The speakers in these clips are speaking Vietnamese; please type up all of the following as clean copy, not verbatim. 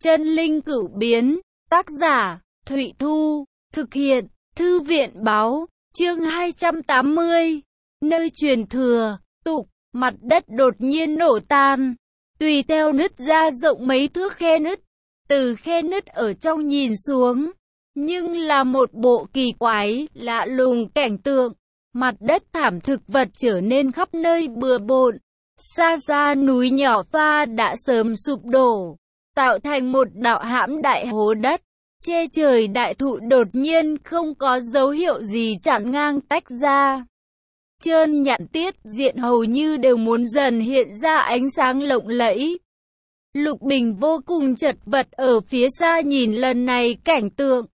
Chân linh cửu biến, tác giả, Thụy Thu, thực hiện, Thư viện báo, chương 280, nơi truyền thừa, tục, mặt đất đột nhiên nổ tan, tùy theo nứt ra rộng mấy thước khe nứt, từ khe nứt ở trong nhìn xuống, nhưng là một bộ kỳ quái, lạ lùng cảnh tượng, mặt đất thảm thực vật trở nên khắp nơi bừa bộn, xa xa núi nhỏ pha đã sớm sụp đổ, tạo thành một đạo hãm đại hố đất, che trời đại thụ đột nhiên không có dấu hiệu gì chặn ngang tách ra. Trơn nhẵn tiết diện hầu như đều muốn dần hiện ra ánh sáng lộng lẫy. Lục Bình vô cùng chật vật ở phía xa nhìn lần này cảnh tượng.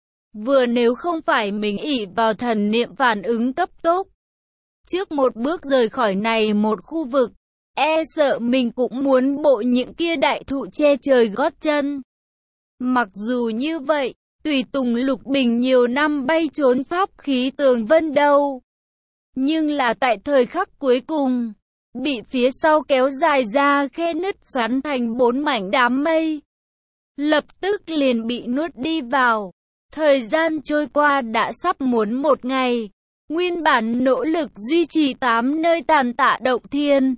Vừa nếu không phải mình ỷ vào thần niệm phản ứng cấp tốc, trước một bước rời khỏi này một khu vực, e sợ mình cũng muốn bộ những kia đại thụ che trời gót chân. Mặc dù như vậy, tùy tùng Lục Bình nhiều năm bay trốn pháp khí tường vân đâu. Nhưng là tại thời khắc cuối cùng, bị phía sau kéo dài ra khe nứt xoắn thành 4 mảnh đám mây. Lập tức liền bị nuốt đi vào. Thời gian trôi qua đã sắp muốn một ngày. Nguyên bản nỗ lực duy trì 8 nơi tàn tạ động thiên.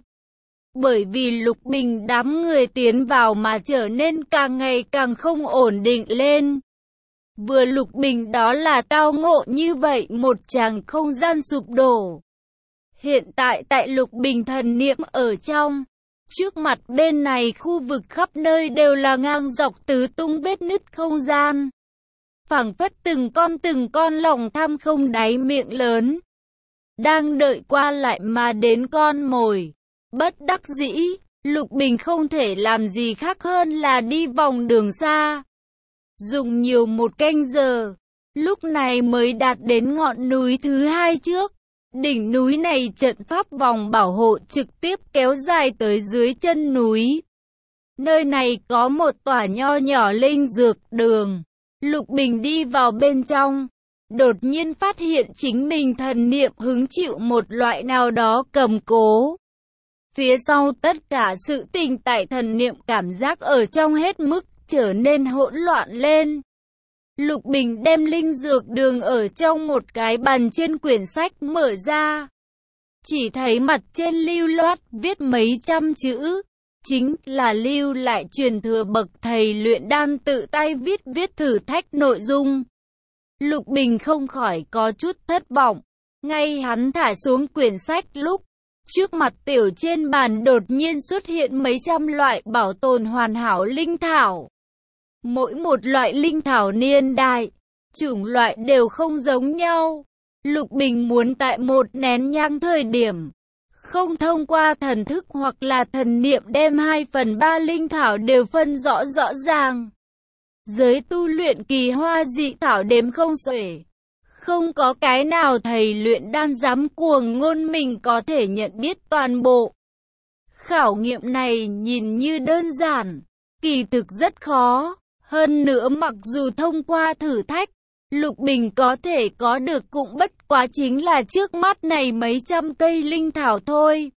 Bởi vì Lục Bình đám người tiến vào mà trở nên càng ngày càng không ổn định lên. Vừa Lục Bình đó là tao ngộ như vậy một tràng không gian sụp đổ. Hiện tại tại Lục Bình thần niệm ở trong, trước mặt bên này khu vực khắp nơi đều là ngang dọc tứ tung vết nứt không gian. Phảng phất từng con lòng tham không đáy miệng lớn, đang đợi qua lại mà đến con mồi. Bất đắc dĩ, Lục Bình không thể làm gì khác hơn là đi vòng đường xa. Dùng nhiều một canh giờ, lúc này mới đạt đến ngọn núi thứ hai trước. Đỉnh núi này trận pháp vòng bảo hộ trực tiếp kéo dài tới dưới chân núi. Nơi này có một tòa nho nhỏ linh dược đường. Lục Bình đi vào bên trong, đột nhiên phát hiện chính mình thần niệm hứng chịu một loại nào đó cầm cố. Phía sau tất cả sự tình tại thần niệm cảm giác ở trong hết mức trở nên hỗn loạn lên. Lục Bình đem linh dược đường ở trong một cái bàn trên quyển sách mở ra. Chỉ thấy mặt trên lưu loát viết mấy trăm chữ. Chính là lưu lại truyền thừa bậc thầy luyện đan tự tay viết thử thách nội dung. Lục Bình không khỏi có chút thất vọng. Ngay hắn thả xuống quyển sách lúc, trước mặt tiểu trên bàn đột nhiên xuất hiện mấy trăm loại bảo tồn hoàn hảo linh thảo. Mỗi một loại linh thảo niên đại, chủng loại đều không giống nhau. Lục Bình muốn tại một nén nhang thời điểm, không thông qua thần thức hoặc là thần niệm đem 2/3 linh thảo đều phân rõ ràng. Giới tu luyện kỳ hoa dị thảo đếm không xuể. Không có cái nào thầy luyện đan dám cuồng ngôn mình có thể nhận biết toàn bộ. Khảo nghiệm này nhìn như đơn giản, kỳ thực rất khó. Hơn nữa mặc dù thông qua thử thách, Lục Bình có thể có được cũng bất quá chính là trước mắt này mấy trăm cây linh thảo thôi.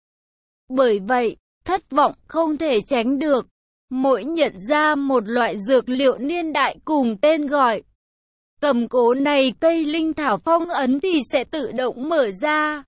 Bởi vậy, thất vọng không thể tránh được. Mỗi nhận ra một loại dược liệu niên đại cùng tên gọi cầm cố này cây linh thảo phong ấn thì sẽ tự động mở ra.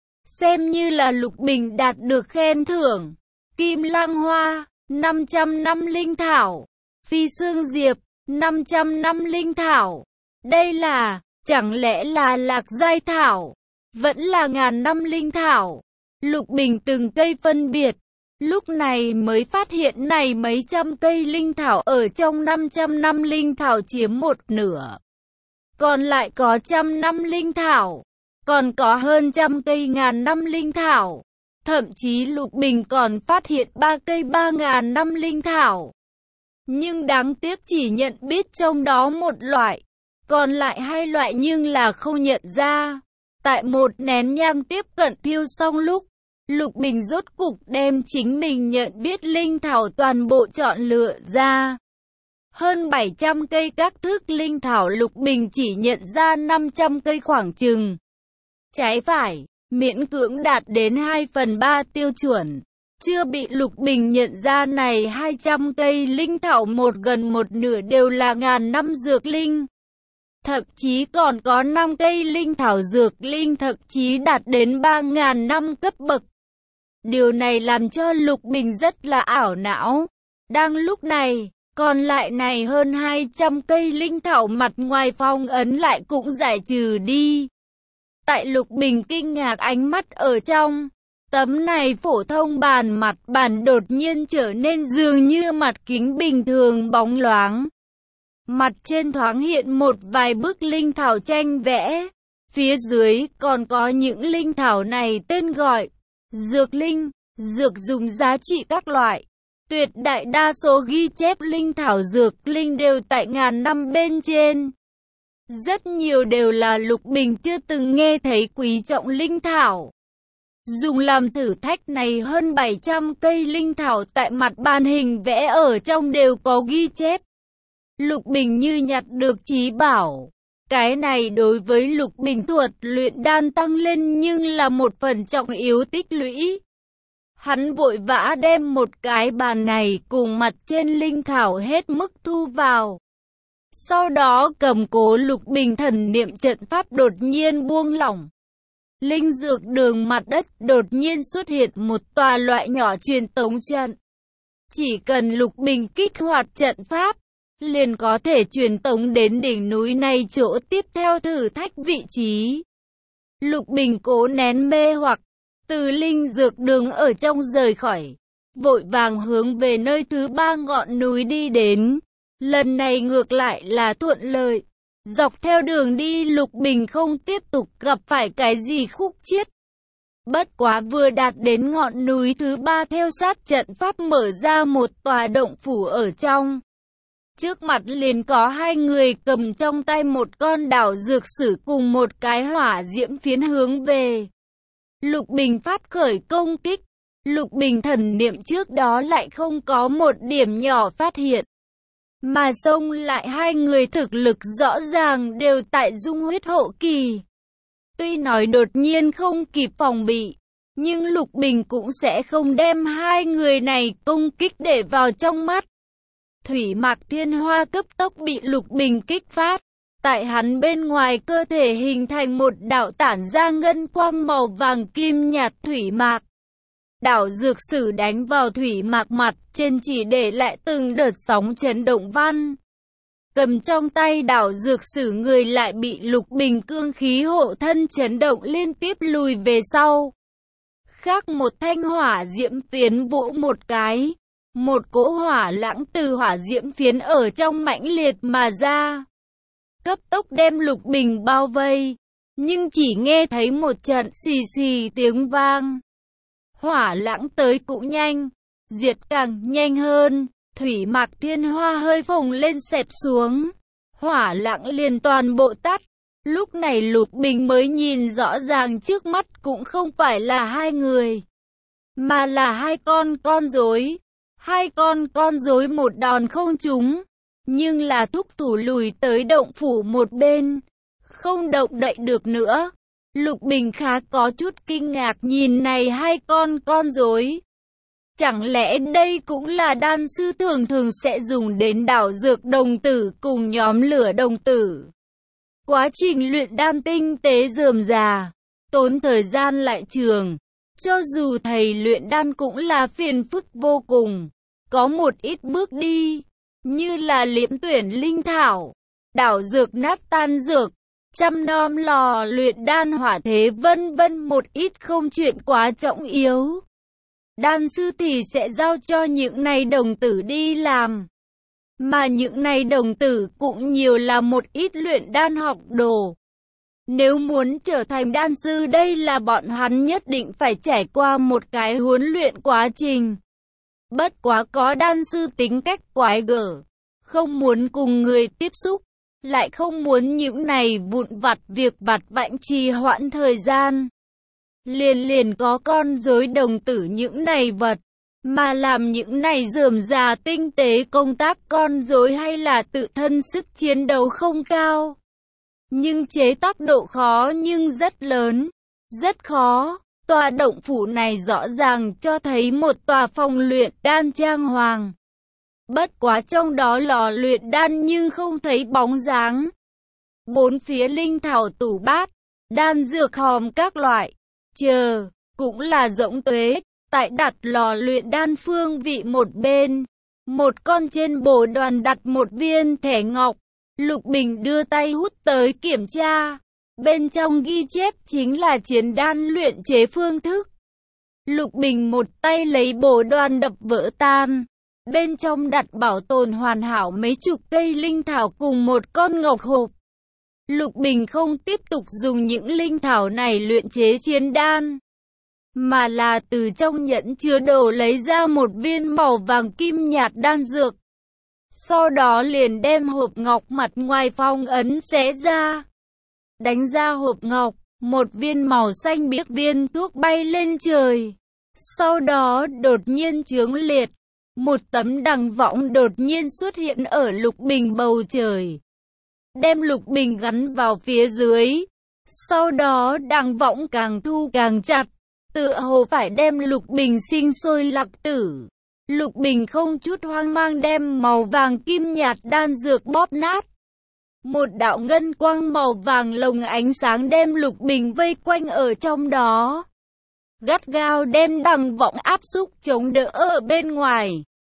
Xem như là Lục Bình đạt được khen thưởng. Kim lang hoa, 500 năm linh thảo. Phi xương diệp, 500 năm linh thảo. Đây là, chẳng lẽ là lạc giai thảo, vẫn là ngàn năm linh thảo. Lục Bình từng cây phân biệt, lúc này mới phát hiện này mấy trăm cây linh thảo ở trong 500 năm linh thảo chiếm một nửa. Còn lại có 100 năm linh thảo, còn có hơn trăm cây ngàn năm linh thảo. Thậm chí Lục Bình còn phát hiện 3 cây 3000 năm linh thảo. Nhưng đáng tiếc chỉ nhận biết trong đó một loại, còn lại 2 loại nhưng là không nhận ra. Tại một nén nhang tiếp cận thiêu xong lúc, Lục Bình rốt cục đem chính mình nhận biết linh thảo toàn bộ chọn lựa ra. Hơn 700 cây các thức linh thảo Lục Bình chỉ nhận ra 500 cây khoảng chừng. Trái phải, miễn cưỡng đạt đến 2/3 tiêu chuẩn. chưa bị Lục Bình nhận ra này 200 cây linh thảo gần một nửa đều là ngàn năm dược linh. Thậm chí còn có 5 cây linh thảo dược linh thậm chí đạt đến 3.000 năm cấp bậc. Điều này làm cho Lục Bình rất là ảo não. Đang lúc này, còn lại này hơn 200 cây linh thảo mặt ngoài phong ấn lại cũng giải trừ đi. Tại Lục Bình kinh ngạc ánh mắt ở trong tấm này phổ thông bàn đột nhiên trở nên dường như mặt kính bình thường bóng loáng. Mặt trên thoáng hiện một vài bức linh thảo tranh vẽ. Phía dưới còn có những linh thảo này tên gọi dược linh, dược dùng giá trị các loại. Tuyệt đại đa số ghi chép linh thảo dược linh đều tại ngàn năm bên trên. Rất nhiều đều là Lục Bình chưa từng nghe thấy quý trọng linh thảo. Dùng làm thử thách này hơn 700 cây linh thảo tại mặt bàn hình vẽ ở trong đều có ghi chép. Lục Bình như nhặt được trí bảo. Cái này đối với Lục Bình thuật luyện đan tăng lên nhưng là một phần trọng yếu tích lũy. Hắn vội vã đem một cái bàn này cùng mặt trên linh thảo hết mức thu vào. Sau đó cầm cố Lục Bình thần niệm trận pháp đột nhiên buông lỏng. Linh dược đường mặt đất đột nhiên xuất hiện một tòa loại nhỏ truyền tống trận. Chỉ cần Lục Bình kích hoạt trận pháp, liền có thể truyền tống đến đỉnh núi này chỗ tiếp theo thử thách vị trí. Lục Bình cố nén mê hoặc, từ linh dược đường ở trong rời khỏi, vội vàng hướng về nơi thứ 3 ngọn núi đi đến. Lần này ngược lại là thuận lợi. Dọc theo đường đi Lục Bình không tiếp tục gặp phải cái gì khúc chiết. Bất quá vừa đạt đến ngọn núi thứ 3 theo sát trận pháp mở ra một tòa động phủ ở trong. Trước mặt liền có hai người cầm trong tay một con đảo dược sử cùng một cái hỏa diễm phiến hướng về. Lục Bình phát khởi công kích. Lục Bình thần niệm trước đó lại không có một điểm nhỏ phát hiện. Mà xông lại hai người thực lực rõ ràng đều tại dung huyết hậu kỳ. Tuy nói đột nhiên không kịp phòng bị, nhưng Lục Bình cũng sẽ không đem hai người này công kích để vào trong mắt. Thủy Mạc Thiên Hoa cấp tốc bị Lục Bình kích phát. Tại hắn bên ngoài cơ thể hình thành một đạo tản ra ngân quang màu vàng kim nhạt thủy mạc. Đảo dược sử đánh vào thủy mạc mặt trên chỉ để lại từng đợt sóng chấn động văn. Cầm trong tay đảo dược sử người lại bị Lục Bình cương khí hộ thân chấn động liên tiếp lùi về sau. Khác một thanh hỏa diễm phiến vỗ một cái. Một cỗ hỏa lãng từ hỏa diễm phiến ở trong mãnh liệt mà ra. Cấp tốc đem Lục Bình bao vây. Nhưng chỉ nghe thấy một trận xì xì tiếng vang. Hỏa lãng tới cũng nhanh, diệt càng nhanh hơn. Thủy Mạc Thiên Hoa hơi phồng lên xẹp xuống. Hỏa lãng liền toàn bộ tắt. Lúc này Lục Bình mới nhìn rõ ràng trước mắt cũng không phải là hai người, mà là hai con rối. Hai con rối một đòn không trúng, nhưng là thúc thủ lùi tới động phủ một bên, không động đậy được nữa. Lục Bình khá có chút kinh ngạc nhìn này hai con rối. Chẳng lẽ đây cũng là đan sư thường sẽ dùng đến đảo dược đồng tử cùng nhóm lửa đồng tử? Quá trình luyện đan tinh tế rườm rà, tốn thời gian lại trường. Cho dù thầy luyện đan cũng là phiền phức vô cùng. Có một ít bước đi, như là liễm tuyển linh thảo, đảo dược nát tan dược, chăm nom lò luyện đan hỏa thế vân vân, một ít không chuyện quá trọng yếu. Đan sư thì sẽ giao cho những này đồng tử đi làm. Mà những này đồng tử cũng nhiều là một ít luyện đan học đồ. Nếu muốn trở thành đan sư đây là bọn hắn nhất định phải trải qua một cái huấn luyện quá trình. Bất quá có đan sư tính cách quái gở, không muốn cùng người tiếp xúc, lại không muốn những này vụn vặt việc vặt vãnh trì hoãn thời gian. Liền có con rối đồng tử những này vật, mà làm những này rườm rà tinh tế công tác con rối hay là tự thân sức chiến đấu không cao. Nhưng chế tác độ khó nhưng rất lớn, rất khó. Tòa động phủ này rõ ràng cho thấy một tòa phòng luyện đan trang hoàng. Bất quá trong đó lò luyện đan nhưng không thấy bóng dáng. Bốn phía linh thảo tủ bát, đan dược hòm các loại, cũng là rỗng tuế. Tại đặt lò luyện đan phương vị một bên, một con trên bồ đoàn đặt một viên thẻ ngọc. Lục Bình đưa tay hút tới kiểm tra. Bên trong ghi chép chính là chiến đan luyện chế phương thức. Lục Bình một tay lấy bồ đoàn đập vỡ tan. Bên trong đặt bảo tồn hoàn hảo mấy chục cây linh thảo cùng một con ngọc hộp. Lục Bình không tiếp tục dùng những linh thảo này luyện chế chiến đan, mà là từ trong nhẫn chứa đồ lấy ra một viên màu vàng kim nhạt đan dược. Sau đó liền đem hộp ngọc mặt ngoài phong ấn xé ra. Đánh ra hộp ngọc, một viên màu xanh biếc viên thuốc bay lên trời. Sau đó đột nhiên chướng liệt, một tấm đằng võng đột nhiên xuất hiện ở Lục Bình bầu trời, đem Lục Bình gắn vào phía dưới. Sau đó đằng võng càng thu càng chặt, tựa hồ phải đem Lục Bình sinh sôi lạc tử. Lục Bình không chút hoang mang đem màu vàng kim nhạt đan dược bóp nát. Một đạo ngân quang màu vàng lồng ánh sáng đem Lục Bình vây quanh ở trong đó, gắt gao đem đằng võng áp xúc chống đỡ ở bên ngoài.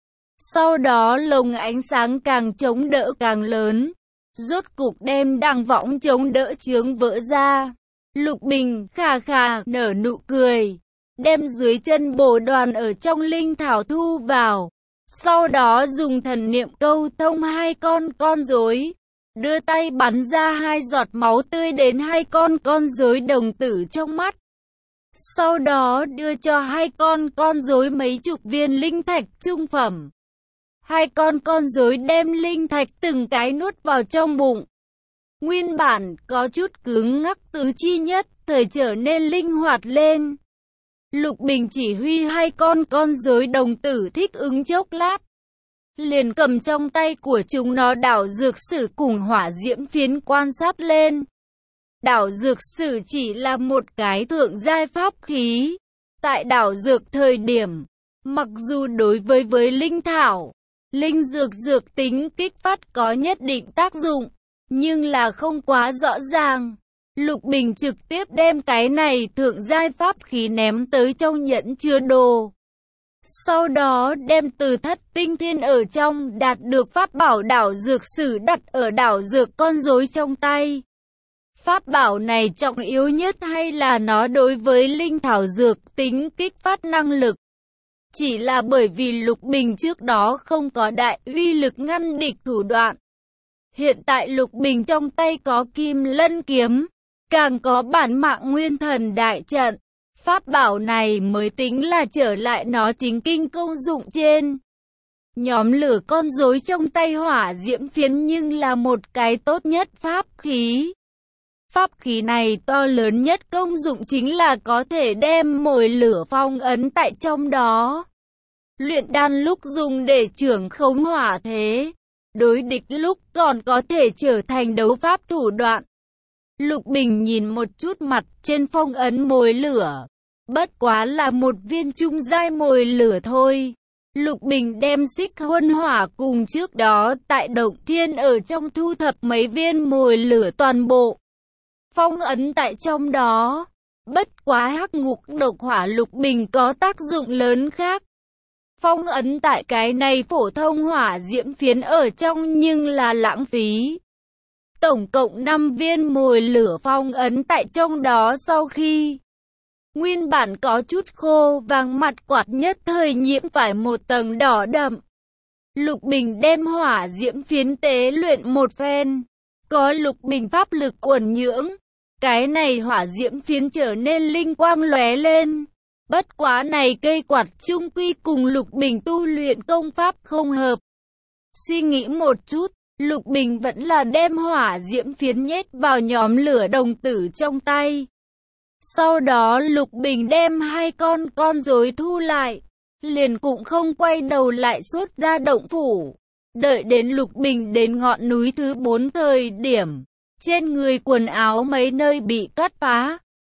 Sau đó lồng ánh sáng càng chống đỡ càng lớn, rốt cục đem đằng võng chống đỡ chướng vỡ ra. Lục Bình khà khà nở nụ cười, đem dưới chân bồ đoàn ở trong linh thảo thu vào. Sau đó dùng thần niệm câu thông hai con rối, đưa tay bắn ra hai giọt máu tươi đến hai con rối đồng tử trong mắt. Sau đó đưa cho hai con rối mấy chục viên linh thạch trung phẩm. Hai con rối đem linh thạch từng cái nuốt vào trong bụng. Nguyên bản có chút cứng ngắc tứ chi nhất thời trở nên linh hoạt lên. Lục Bình chỉ huy hai con rối đồng tử thích ứng chốc lát, liền cầm trong tay của chúng nó đảo dược sử cùng hỏa diễm phiến quan sát lên. Đảo dược sử chỉ là một cái thượng giai pháp khí. Tại đảo dược thời điểm, mặc dù đối với linh thảo, linh dược tính kích phát có nhất định tác dụng, nhưng là không quá rõ ràng. Lục Bình trực tiếp đem cái này thượng giai pháp khí ném tới trong nhẫn chứa đồ. Sau đó đem từ thất tinh thiên ở trong đạt được pháp bảo đảo dược sử đặt ở đảo dược con rối trong tay. Pháp bảo này trọng yếu nhất hay là nó đối với linh thảo dược tính kích phát năng lực. Chỉ là bởi vì Lục Bình trước đó không có đại uy lực ngăn địch thủ đoạn. Hiện tại Lục Bình trong tay có Kim Lân kiếm, càng có bản mạng Nguyên Thần đại trận. Pháp bảo này mới tính là trở lại nó chính kinh công dụng trên. Nhóm lửa con rối trong tay hỏa diễm phiến nhưng là một cái tốt nhất pháp khí. Pháp khí này to lớn nhất công dụng chính là có thể đem mồi lửa phong ấn tại trong đó. Luyện đan lúc dùng để trưởng khống hỏa thế, đối địch lúc còn có thể trở thành đấu pháp thủ đoạn. Lục Bình nhìn một chút mặt trên phong ấn mồi lửa, bất quá là một viên trung giai mồi lửa thôi. Lục Bình đem xích huân hỏa cùng trước đó tại động thiên ở trong thu thập mấy viên mồi lửa toàn bộ phong ấn tại trong đó. Bất quá hắc ngục độc hỏa Lục Bình có tác dụng lớn khác. Phong ấn tại cái này phổ thông hỏa diễm phiến ở trong nhưng là lãng phí. Tổng cộng 5 viên mồi lửa phong ấn tại trong đó sau khi nguyên bản có chút khô vàng mặt quạt nhất thời nhiễm phải một tầng đỏ đậm. Lục Bình đem hỏa diễm phiến tế luyện một phen. Có Lục Bình pháp lực uẩn nhưỡng, cái này hỏa diễm phiến trở nên linh quang lóe lên. Bất quá này cây quạt chung quy cùng Lục Bình tu luyện công pháp không hợp. Suy nghĩ một chút, Lục Bình vẫn là đem hỏa diễm phiến nhét vào nhóm lửa đồng tử trong tay. Sau đó Lục Bình đem hai con rối thu lại, liền cũng không quay đầu lại xuất ra động phủ. Đợi đến Lục Bình đến ngọn núi thứ 4 thời điểm, trên người quần áo mấy nơi bị cắt phá,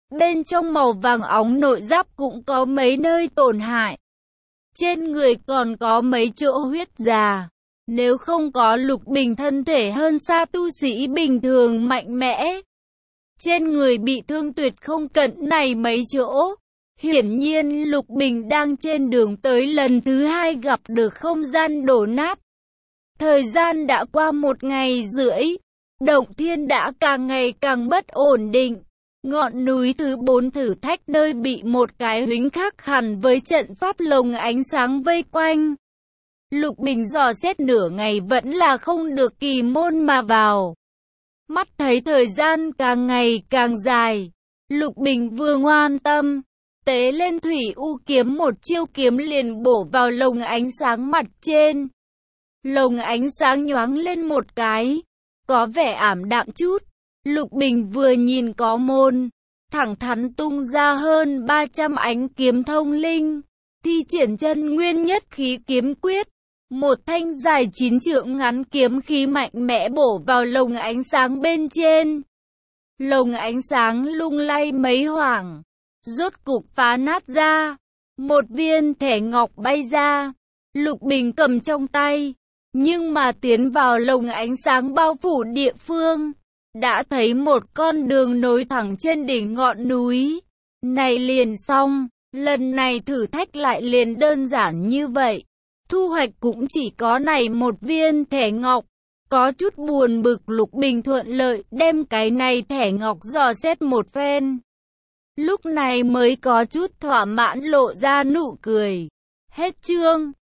Bên trong màu vàng óng nội giáp cũng có mấy nơi tổn hại. Trên người còn có mấy chỗ huyết già. Nếu không có Lục Bình thân thể hơn xa tu sĩ bình thường mạnh mẽ. Trên người bị thương tuyệt không cận này mấy chỗ. Hiển nhiên Lục Bình đang trên đường tới lần thứ hai gặp được không gian đổ nát. Thời gian đã qua 1 ngày rưỡi. Động thiên đã càng ngày càng bất ổn định. Ngọn núi thứ 4 thử thách nơi bị một cái huỳnh khác hẳn với trận pháp lồng ánh sáng vây quanh. Lục Bình dò xét nửa ngày vẫn là không được kỳ môn mà vào. Mắt thấy thời gian càng ngày càng dài. Lục Bình vừa ngoan tâm, tế lên thủy u kiếm, một chiêu kiếm liền bổ vào lồng ánh sáng mặt trên. Lồng ánh sáng nhoáng lên một cái, có vẻ ảm đạm chút. Lục Bình vừa nhìn có môn, thẳng thắn tung ra hơn 300 ánh kiếm thông linh, thi triển chân nguyên nhất khí kiếm quyết. Một thanh dài 9 trượng ngắn kiếm khí mạnh mẽ bổ vào lồng ánh sáng bên trên. Lồng ánh sáng lung lay mấy hoảng, rốt cục phá nát ra. Một viên thẻ ngọc bay ra, Lục Bình cầm trong tay, nhưng mà tiến vào lồng ánh sáng bao phủ địa phương, đã thấy một con đường nối thẳng trên đỉnh ngọn núi. Này liền xong, lần này thử thách lại liền đơn giản như vậy. Thu hoạch cũng chỉ có này một viên thẻ ngọc. Có chút buồn bực, Lục Bình thuận lợi đem cái này thẻ ngọc dò xét một phen. Lúc này mới có chút thỏa mãn lộ ra nụ cười. Hết chương.